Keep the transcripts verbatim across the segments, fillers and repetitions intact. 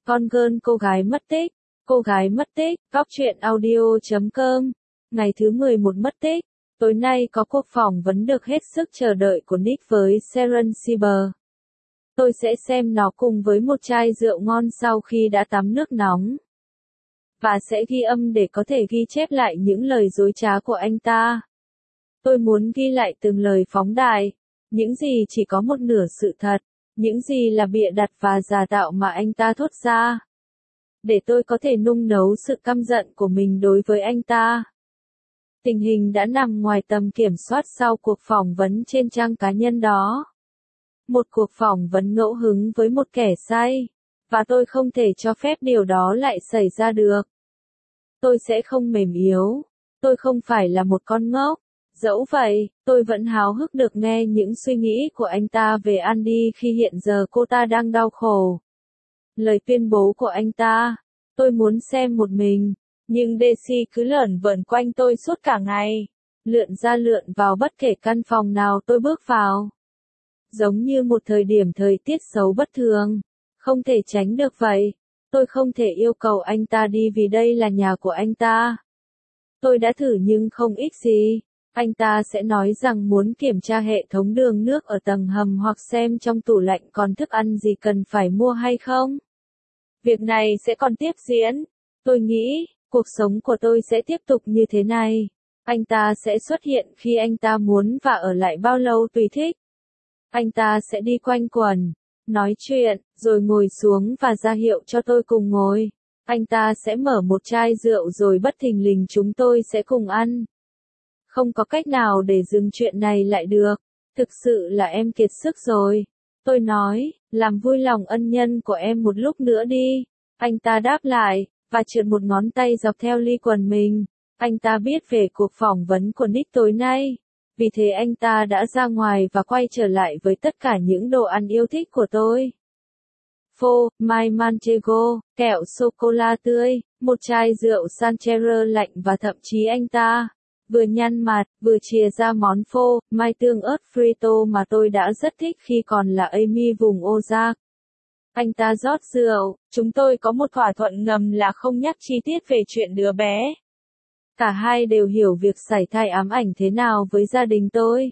Con girl cô gái mất tích, cô gái mất tích, góc truyện audio chấm com, ngày thứ mười một mất tích, tối nay có cuộc phỏng vấn được hết sức chờ đợi của Nick với Sharon Sieber. Tôi sẽ xem nó cùng với một chai rượu ngon sau khi đã tắm nước nóng. Và sẽ ghi âm để có thể ghi chép lại những lời dối trá của anh ta. Tôi muốn ghi lại từng lời phóng đại, những gì chỉ có một nửa sự thật, những gì là bịa đặt và giả tạo mà anh ta thốt ra. Để tôi có thể nung nấu sự căm giận của mình đối với anh ta. Tình hình đã nằm ngoài tầm kiểm soát sau cuộc phỏng vấn trên trang cá nhân đó. Một cuộc phỏng vấn ngẫu hứng với một kẻ say, và tôi không thể cho phép điều đó lại xảy ra được. Tôi sẽ không mềm yếu, tôi không phải là một con ngốc. Dẫu vậy, tôi vẫn háo hức được nghe những suy nghĩ của anh ta về Andy khi hiện giờ cô ta đang đau khổ. Lời tuyên bố của anh ta, tôi muốn xem một mình, nhưng Daisy cứ lởn vởn quanh tôi suốt cả ngày, lượn ra lượn vào bất kể căn phòng nào tôi bước vào. Giống như một thời điểm thời tiết xấu bất thường, không thể tránh được vậy, tôi không thể yêu cầu anh ta đi vì đây là nhà của anh ta. Tôi đã thử nhưng không ích gì. Anh ta sẽ nói rằng muốn kiểm tra hệ thống đường nước ở tầng hầm hoặc xem trong tủ lạnh còn thức ăn gì cần phải mua hay không. Việc này sẽ còn tiếp diễn. Tôi nghĩ, cuộc sống của tôi sẽ tiếp tục như thế này. Anh ta sẽ xuất hiện khi anh ta muốn và ở lại bao lâu tùy thích. Anh ta sẽ đi quanh quẩn, nói chuyện, rồi ngồi xuống và ra hiệu cho tôi cùng ngồi. Anh ta sẽ mở một chai rượu rồi bất thình lình chúng tôi sẽ cùng ăn. Không có cách nào để dừng chuyện này lại được. Thực sự là em kiệt sức rồi. Tôi nói, làm vui lòng ân nhân của em một lúc nữa đi. Anh ta đáp lại, và trượt một ngón tay dọc theo ly quần mình. Anh ta biết về cuộc phỏng vấn của Nick tối nay. Vì thế anh ta đã ra ngoài và quay trở lại với tất cả những đồ ăn yêu thích của tôi. Phô, mai manchego, kẹo sô-cô-la tươi, một chai rượu Sancerre lạnh và thậm chí anh ta vừa nhăn mặt, vừa chìa ra món phô, mai tương ớt frito mà tôi đã rất thích khi còn là Amy vùng Ozark. Anh ta rót rượu, chúng tôi có một thỏa thuận ngầm là không nhắc chi tiết về chuyện đứa bé. Cả hai đều hiểu việc sảy thai ám ảnh thế nào với gia đình tôi.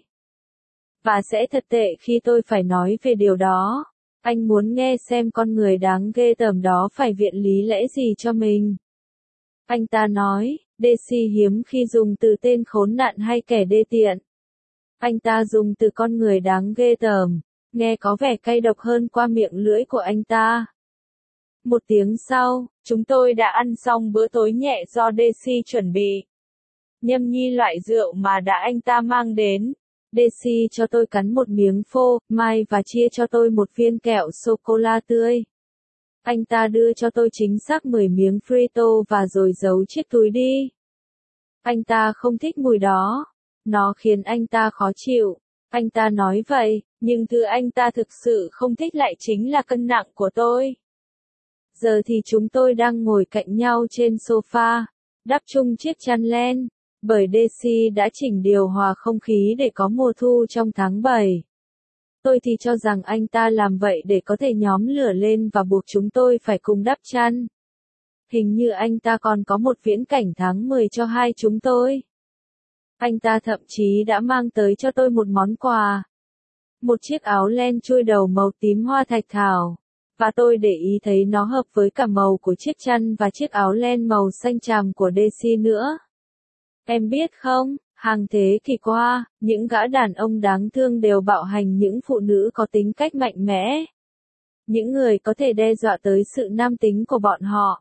Và sẽ thật tệ khi tôi phải nói về điều đó. Anh muốn nghe xem con người đáng ghê tởm đó phải viện lý lẽ gì cho mình. Anh ta nói, Daisy hiếm khi dùng từ tên khốn nạn hay kẻ đê tiện. Anh ta dùng từ con người đáng ghê tởm, nghe có vẻ cay độc hơn qua miệng lưỡi của anh ta. Một tiếng sau, chúng tôi đã ăn xong bữa tối nhẹ do Daisy chuẩn bị. Nhâm nhi loại rượu mà đã anh ta mang đến. Daisy cho tôi cắn một miếng phô, mai và chia cho tôi một viên kẹo sô-cô-la tươi. Anh ta đưa cho tôi chính xác mười miếng frito và rồi giấu chiếc túi đi. Anh ta không thích mùi đó. Nó khiến anh ta khó chịu. Anh ta nói vậy, nhưng thứ anh ta thực sự không thích lại chính là cân nặng của tôi. Giờ thì chúng tôi đang ngồi cạnh nhau trên sofa, đắp chung chiếc chăn len, bởi Daisy đã chỉnh điều hòa không khí để có mùa thu trong tháng bảy. Tôi thì cho rằng anh ta làm vậy để có thể nhóm lửa lên và buộc chúng tôi phải cùng đắp chăn. Hình như anh ta còn có một viễn cảnh tháng mười cho hai chúng tôi. Anh ta thậm chí đã mang tới cho tôi một món quà. Một chiếc áo len chui đầu màu tím hoa thạch thảo. Và tôi để ý thấy nó hợp với cả màu của chiếc chăn và chiếc áo len màu xanh tràm của Daisy nữa. Em biết không, hàng thế kỷ qua, những gã đàn ông đáng thương đều bạo hành những phụ nữ có tính cách mạnh mẽ. Những người có thể đe dọa tới sự nam tính của bọn họ.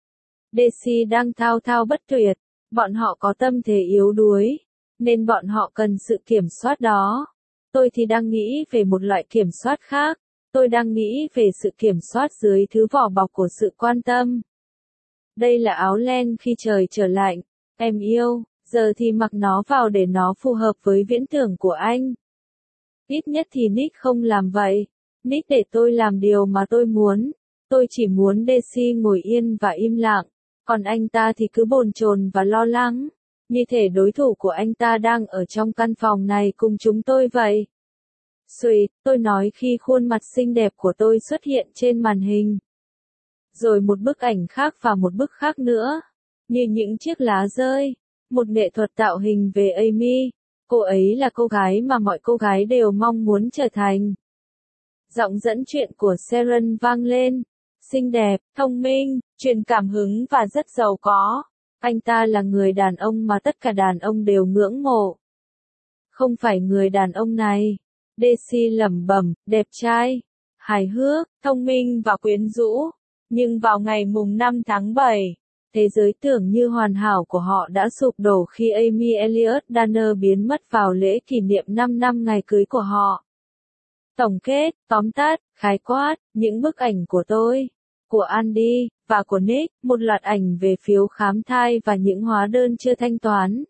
Daisy đang thao thao bất tuyệt, bọn họ có tâm thế yếu đuối, nên bọn họ cần sự kiểm soát đó. Tôi thì đang nghĩ về một loại kiểm soát khác, tôi đang nghĩ về sự kiểm soát dưới thứ vỏ bọc của sự quan tâm. Đây là áo len khi trời trở lạnh, em yêu, giờ thì mặc nó vào để nó phù hợp với viễn tưởng của anh. Ít nhất thì Nick không làm vậy. Nick để tôi làm điều mà tôi muốn. Tôi chỉ muốn Daisy ngồi yên và im lặng, còn anh ta thì cứ bồn chồn và lo lắng, như thể đối thủ của anh ta đang ở trong căn phòng này cùng chúng tôi vậy. Sweet, tôi nói khi khuôn mặt xinh đẹp của tôi xuất hiện trên màn hình. rồi một bức ảnh khác và một bức khác nữa. Như những chiếc lá rơi. Một nghệ thuật tạo hình về Amy. Cô ấy là cô gái mà mọi cô gái đều mong muốn trở thành. Giọng dẫn chuyện của Sharon vang lên. Xinh đẹp, thông minh, truyền cảm hứng và rất giàu có. Anh ta là người đàn ông mà tất cả đàn ông đều ngưỡng mộ. Không phải người đàn ông này. Daisy lẩm bẩm, đẹp trai, hài hước, thông minh và quyến rũ. Nhưng vào ngày mùng năm tháng bảy, thế giới tưởng như hoàn hảo của họ đã sụp đổ khi Amy Elliott Danner biến mất vào lễ kỷ niệm năm năm ngày cưới của họ. Tổng kết, tóm tắt, khái quát, những bức ảnh của tôi, của Andy, và của Nick, một loạt ảnh về phiếu khám thai và những hóa đơn chưa thanh toán.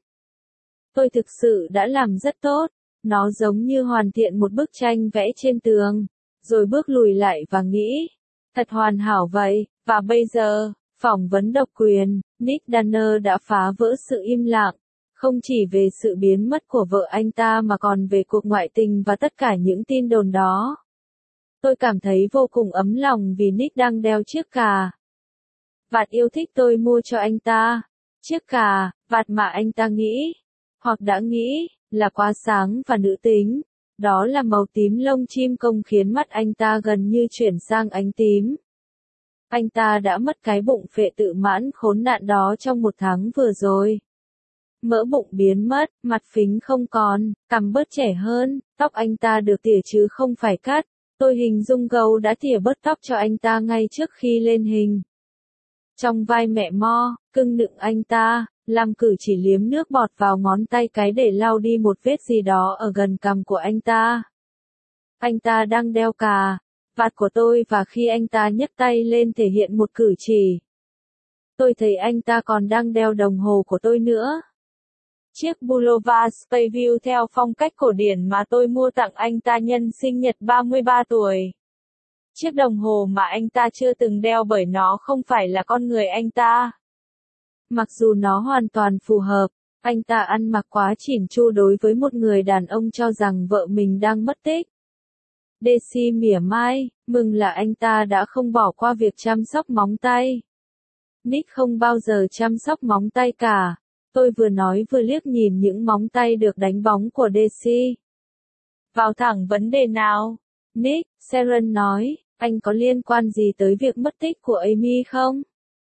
Tôi thực sự đã làm rất tốt, nó giống như hoàn thiện một bức tranh vẽ trên tường, rồi bước lùi lại và nghĩ, thật hoàn hảo vậy, và bây giờ, phỏng vấn độc quyền, Nick Danner đã phá vỡ sự im lặng, không chỉ về sự biến mất của vợ anh ta mà còn về cuộc ngoại tình và tất cả những tin đồn đó. Tôi cảm thấy vô cùng ấm lòng vì Nick đang đeo chiếc cà vạt yêu thích tôi mua cho anh ta. Chiếc cà vạt mà anh ta nghĩ, hoặc đã nghĩ, là quá sáng và nữ tính. Đó là màu tím lông chim công khiến mắt anh ta gần như chuyển sang ánh tím. Anh ta đã mất cái bụng phệ tự mãn khốn nạn đó trong một tháng vừa rồi. Mỡ bụng biến mất, mặt phính không còn, cằm bớt trẻ hơn, tóc anh ta được tỉa chứ không phải cắt. Tôi hình dung gấu đã tỉa bớt tóc cho anh ta ngay trước khi lên hình. Trong vai mẹ Mo, cưng nựng anh ta, làm cử chỉ liếm nước bọt vào ngón tay cái để lau đi một vết gì đó ở gần cằm của anh ta. Anh ta đang đeo cà vạt của tôi và khi anh ta nhấc tay lên thể hiện một cử chỉ, tôi thấy anh ta còn đang đeo đồng hồ của tôi nữa. Chiếc Boulevard Spayview theo phong cách cổ điển mà tôi mua tặng anh ta nhân sinh nhật ba mươi ba tuổi. Chiếc đồng hồ mà anh ta chưa từng đeo bởi nó không phải là con người anh ta. Mặc dù nó hoàn toàn phù hợp, anh ta ăn mặc quá chỉn chu đối với một người đàn ông cho rằng vợ mình đang mất tích. Daisy mỉa mai, mừng là anh ta đã không bỏ qua việc chăm sóc móng tay. Nick không bao giờ chăm sóc móng tay cả. Tôi vừa nói vừa liếc nhìn những móng tay được đánh bóng của Daisy. Vào thẳng vấn đề nào. Nick, Sharon nói, anh có liên quan gì tới việc mất tích của Amy không?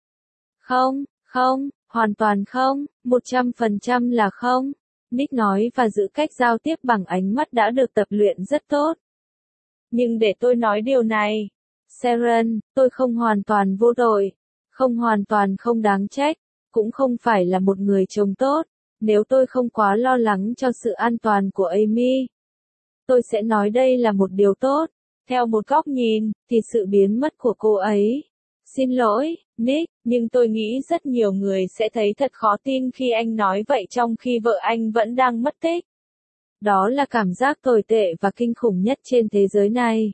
Không, không, hoàn toàn không, một trăm phần trăm là không. Nick nói và giữ cách giao tiếp bằng ánh mắt đã được tập luyện rất tốt. Nhưng để tôi nói điều này. Sharon, tôi không hoàn toàn vô tội. Không hoàn toàn không đáng trách. Cũng không phải là một người chồng tốt. Nếu tôi không quá lo lắng cho sự an toàn của Amy, tôi sẽ nói đây là một điều tốt. Theo một góc nhìn, thì sự biến mất của cô ấy. Xin lỗi, Nick, nhưng tôi nghĩ rất nhiều người sẽ thấy thật khó tin khi anh nói vậy trong khi vợ anh vẫn đang mất tích. Đó là cảm giác tồi tệ và kinh khủng nhất trên thế giới này.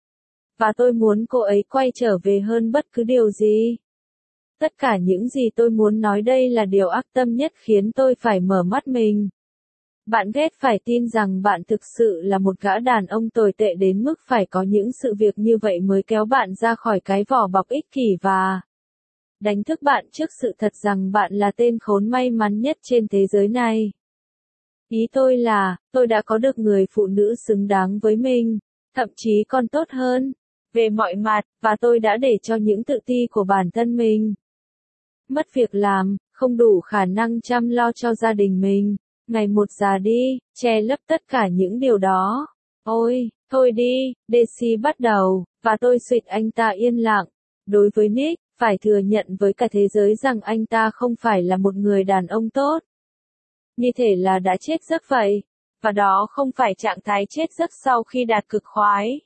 Và tôi muốn cô ấy quay trở về hơn bất cứ điều gì. Tất cả những gì tôi muốn nói đây là điều ác tâm nhất khiến tôi phải mở mắt mình. Bạn ghét phải tin rằng bạn thực sự là một gã đàn ông tồi tệ đến mức phải có những sự việc như vậy mới kéo bạn ra khỏi cái vỏ bọc ích kỷ và đánh thức bạn trước sự thật rằng bạn là tên khốn may mắn nhất trên thế giới này. Ý tôi là, tôi đã có được người phụ nữ xứng đáng với mình, thậm chí còn tốt hơn, về mọi mặt, và tôi đã để cho những tự ti của bản thân mình mất việc làm, không đủ khả năng chăm lo cho gia đình mình, ngày một già đi, che lấp tất cả những điều đó. Ôi, thôi đi, Daisy bắt đầu, và tôi suýt anh ta yên lặng. Đối với Nick, phải thừa nhận với cả thế giới rằng anh ta không phải là một người đàn ông tốt. Như thể là đã chết giấc vậy. Và đó không phải trạng thái chết giấc sau khi đạt cực khoái.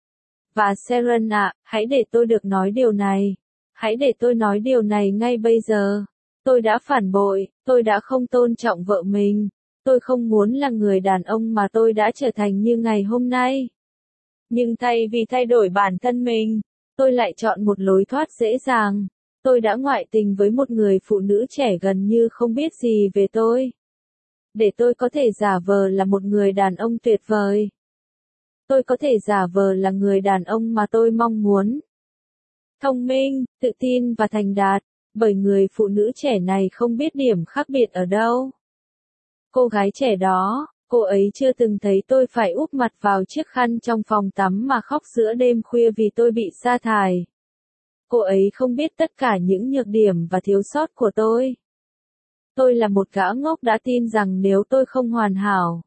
Và Sharon ạ, hãy để tôi được nói điều này. Hãy để tôi nói điều này ngay bây giờ. Tôi đã phản bội, tôi đã không tôn trọng vợ mình. Tôi không muốn là người đàn ông mà tôi đã trở thành như ngày hôm nay. Nhưng thay vì thay đổi bản thân mình, tôi lại chọn một lối thoát dễ dàng. Tôi đã ngoại tình với một người phụ nữ trẻ gần như không biết gì về tôi. Để tôi có thể giả vờ là một người đàn ông tuyệt vời. Tôi có thể giả vờ là người đàn ông mà tôi mong muốn. thông minh, tự tin và thành đạt, bởi người phụ nữ trẻ này không biết điểm khác biệt ở đâu. Cô gái trẻ đó, cô ấy chưa từng thấy tôi phải úp mặt vào chiếc khăn trong phòng tắm mà khóc giữa đêm khuya vì tôi bị sa thải. Cô ấy không biết tất cả những nhược điểm và thiếu sót của tôi. Tôi là một gã ngốc đã tin rằng nếu tôi không hoàn hảo,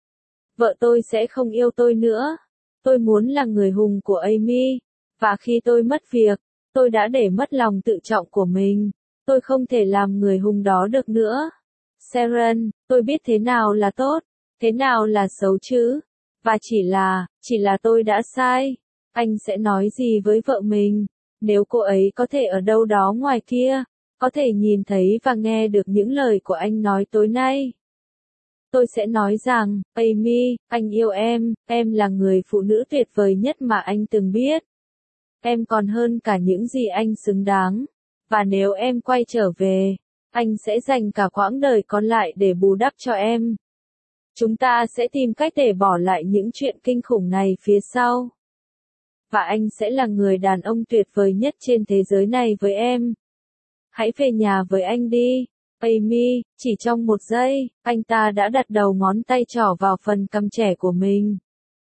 vợ tôi sẽ không yêu tôi nữa. Tôi muốn là người hùng của Amy, và khi tôi mất việc, tôi đã để mất lòng tự trọng của mình. Tôi không thể làm người hùng đó được nữa. Sharon, tôi biết thế nào là tốt, thế nào là xấu chứ. Và chỉ là, chỉ là tôi đã sai. Anh sẽ nói gì với vợ mình, nếu cô ấy có thể ở đâu đó ngoài kia, có thể nhìn thấy và nghe được những lời của anh nói tối nay? Tôi sẽ nói rằng, Amy, anh yêu em, em là người phụ nữ tuyệt vời nhất mà anh từng biết. Em còn hơn cả những gì anh xứng đáng. Và nếu em quay trở về, anh sẽ dành cả quãng đời còn lại để bù đắp cho em. Chúng ta sẽ tìm cách để bỏ lại những chuyện kinh khủng này phía sau. Và anh sẽ là người đàn ông tuyệt vời nhất trên thế giới này với em. Hãy về nhà với anh đi. Amy, chỉ trong một giây, anh ta đã đặt đầu ngón tay trỏ vào phần cằm trẻ của mình.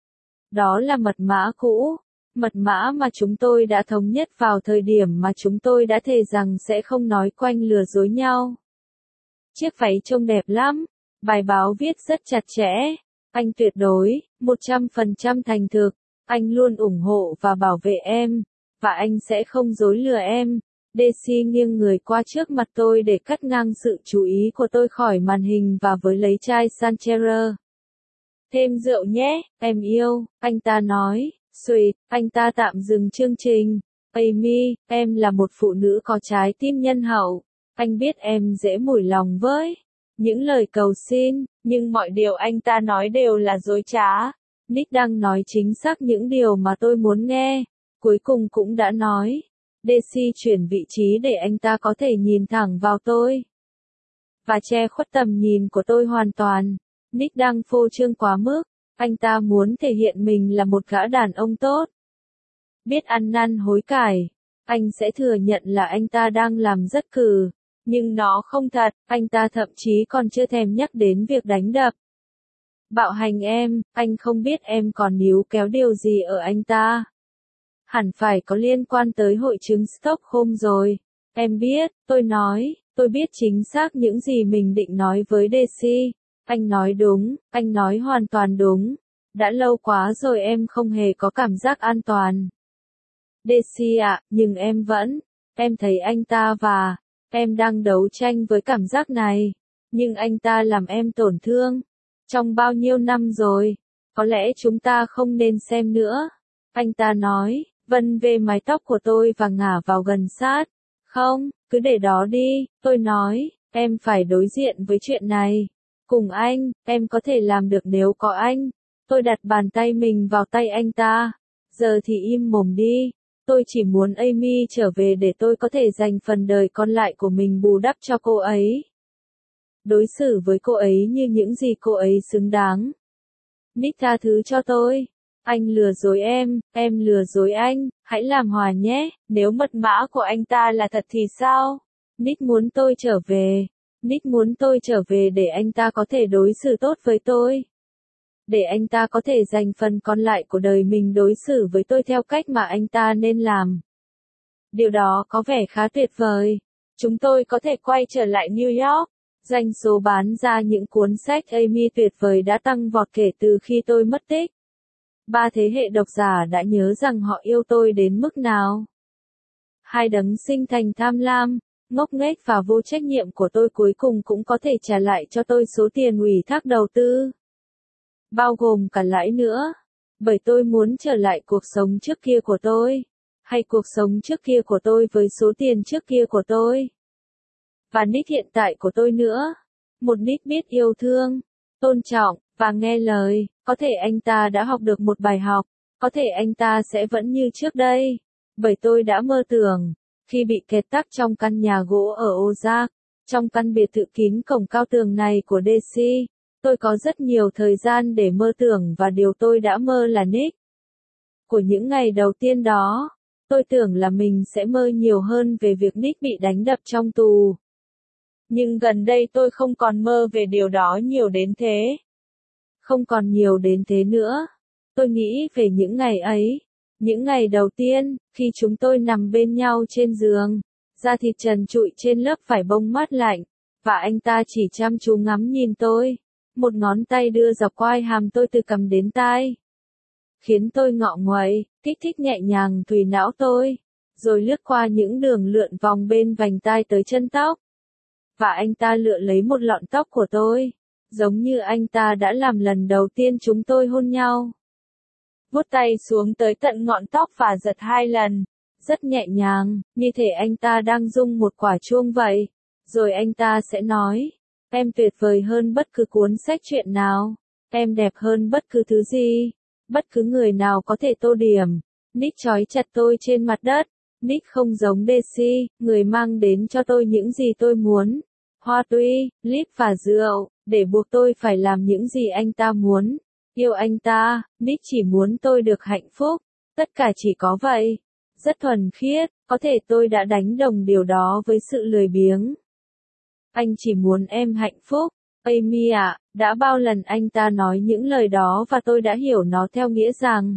Đó là mật mã cũ, mật mã mà chúng tôi đã thống nhất vào thời điểm mà chúng tôi đã thề rằng sẽ không nói quanh lừa dối nhau. Chiếc váy trông đẹp lắm, bài báo viết rất chặt chẽ, anh tuyệt đối, một trăm phần trăm thành thực, anh luôn ủng hộ và bảo vệ em, và anh sẽ không dối lừa em. Daisy nghiêng người qua trước mặt tôi để cắt ngang sự chú ý của tôi khỏi màn hình và với lấy chai Sancerre. Thêm rượu nhé, em yêu, anh ta nói. Sweet, anh ta tạm dừng chương trình. Amy, em là một phụ nữ có trái tim nhân hậu. Anh biết em dễ mủi lòng với những lời cầu xin, nhưng mọi điều anh ta nói đều là dối trá. Nick đang nói chính xác những điều mà tôi muốn nghe. Cuối cùng cũng đã nói. Daisy chuyển vị trí để anh ta có thể nhìn thẳng vào tôi và che khuất tầm nhìn của tôi hoàn toàn. Nick đang phô trương quá mức. Anh ta muốn thể hiện mình là một gã đàn ông tốt, biết ăn năn hối cải. Anh sẽ thừa nhận là anh ta đang làm rất cừ, nhưng nó không thật. Anh ta thậm chí còn chưa thèm nhắc đến việc đánh đập, bạo hành em. Anh không biết em còn níu kéo điều gì ở anh ta. Hẳn phải có liên quan tới hội chứng Stockholm rồi. Em biết, tôi nói, tôi biết chính xác những gì mình định nói với Daisy. Anh nói đúng, anh nói hoàn toàn đúng. Đã lâu quá rồi em không hề có cảm giác an toàn. Daisy ạ, nhưng em vẫn, em thấy anh ta và, em đang đấu tranh với cảm giác này. Nhưng anh ta làm em tổn thương. Trong bao nhiêu năm rồi, có lẽ chúng ta không nên xem nữa. Anh ta nói, vân về mái tóc của tôi và ngả vào gần sát. Không, cứ để đó đi, tôi nói, em phải đối diện với chuyện này. Cùng anh, em có thể làm được nếu có anh. Tôi đặt bàn tay mình vào tay anh ta. Giờ thì im mồm đi. Tôi chỉ muốn Amy trở về để tôi có thể dành phần đời còn lại của mình bù đắp cho cô ấy. Đối xử với cô ấy như những gì cô ấy xứng đáng. Nick tha thứ cho tôi. Anh lừa dối em, em lừa dối anh, hãy làm hòa nhé. Nếu mật mã của anh ta là thật thì sao? Nick muốn tôi trở về. Nick muốn tôi trở về để anh ta có thể đối xử tốt với tôi. Để anh ta có thể dành phần còn lại của đời mình đối xử với tôi theo cách mà anh ta nên làm. Điều đó có vẻ khá tuyệt vời. Chúng tôi có thể quay trở lại New York. Doanh số bán ra những cuốn sách Amy tuyệt vời đã tăng vọt kể từ khi tôi mất tích. Ba thế hệ độc giả đã nhớ rằng họ yêu tôi đến mức nào. Hai đấng sinh thành tham lam, ngốc nghếch và vô trách nhiệm của tôi cuối cùng cũng có thể trả lại cho tôi số tiền ủy thác đầu tư. Bao gồm cả lãi nữa. Bởi tôi muốn trở lại cuộc sống trước kia của tôi. Hay cuộc sống trước kia của tôi với số tiền trước kia của tôi. Và Nick hiện tại của tôi nữa. Một Nick biết yêu thương, tôn trọng, và nghe lời. Có thể anh ta đã học được một bài học. Có thể anh ta sẽ vẫn như trước đây. Bởi tôi đã mơ tưởng. Khi bị kẹt tắc trong căn nhà gỗ ở Ozark, trong căn biệt thự kín cổng cao tường này của Daisy, tôi có rất nhiều thời gian để mơ tưởng và điều tôi đã mơ là Nick. Của những ngày đầu tiên đó, Tôi tưởng là mình sẽ mơ nhiều hơn về việc Nick bị đánh đập trong tù. Nhưng gần đây tôi không còn mơ về điều đó nhiều đến thế. Không còn nhiều đến thế nữa. Tôi nghĩ về những ngày ấy. Những ngày đầu tiên, khi chúng tôi nằm bên nhau trên giường, da thịt trần trụi trên lớp vải bông mát lạnh, và anh ta chỉ chăm chú ngắm nhìn tôi. Một ngón tay đưa dọc quai hàm tôi từ cằm đến tai, khiến tôi ngọ nguậy, kích thích nhẹ nhàng tùy não tôi, rồi lướt qua những đường lượn vòng bên vành tai tới chân tóc. Và anh ta lựa lấy một lọn tóc của tôi, giống như anh ta đã làm lần đầu tiên chúng tôi hôn nhau. Vuốt tay xuống tới tận ngọn tóc và giật hai lần, rất nhẹ nhàng, như thể anh ta đang rung một quả chuông vậy. Rồi anh ta sẽ nói, em tuyệt vời hơn bất cứ cuốn sách truyện nào, em đẹp hơn bất cứ thứ gì, bất cứ người nào có thể tô điểm. Nick trói chặt tôi trên mặt đất. Nick không giống Daisy, người mang đến cho tôi những gì tôi muốn. Hoa tuy, lip và rượu, để buộc tôi phải làm những gì anh ta muốn. Yêu anh ta, Nick chỉ muốn tôi được hạnh phúc. Tất cả chỉ có vậy. Rất thuần khiết, có thể tôi đã đánh đồng điều đó với sự lười biếng. Anh chỉ muốn em hạnh phúc. Amy ạ, đã bao lần anh ta nói những lời đó và tôi đã hiểu nó theo nghĩa rằng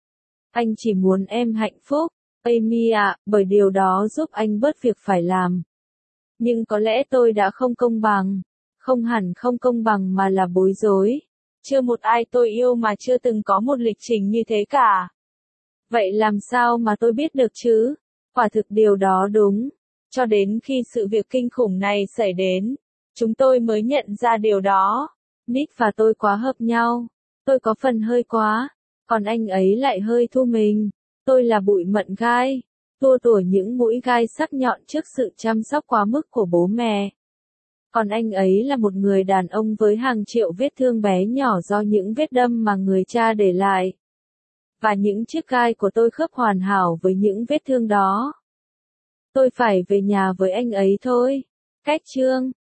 anh chỉ muốn em hạnh phúc. Amy ạ, bởi điều đó giúp anh bớt việc phải làm. Nhưng có lẽ tôi đã không công bằng. Không hẳn không công bằng mà là bối rối. Chưa một ai tôi yêu mà chưa từng có một lịch trình như thế cả. Vậy làm sao mà tôi biết được chứ? Quả thực điều đó đúng. Cho đến khi sự việc kinh khủng này xảy đến, chúng tôi mới nhận ra điều đó. Nick và tôi quá hợp nhau. Tôi có phần hơi quá, còn anh ấy lại hơi thu mình. Tôi là bụi mận gai, tua tủa những mũi gai sắc nhọn trước sự chăm sóc quá mức của bố mẹ. Còn anh ấy là một người đàn ông với hàng triệu vết thương bé nhỏ do những vết đâm mà người cha để lại. Và những chiếc gai của tôi khớp hoàn hảo với những vết thương đó. Tôi phải về nhà với anh ấy thôi. Cách chương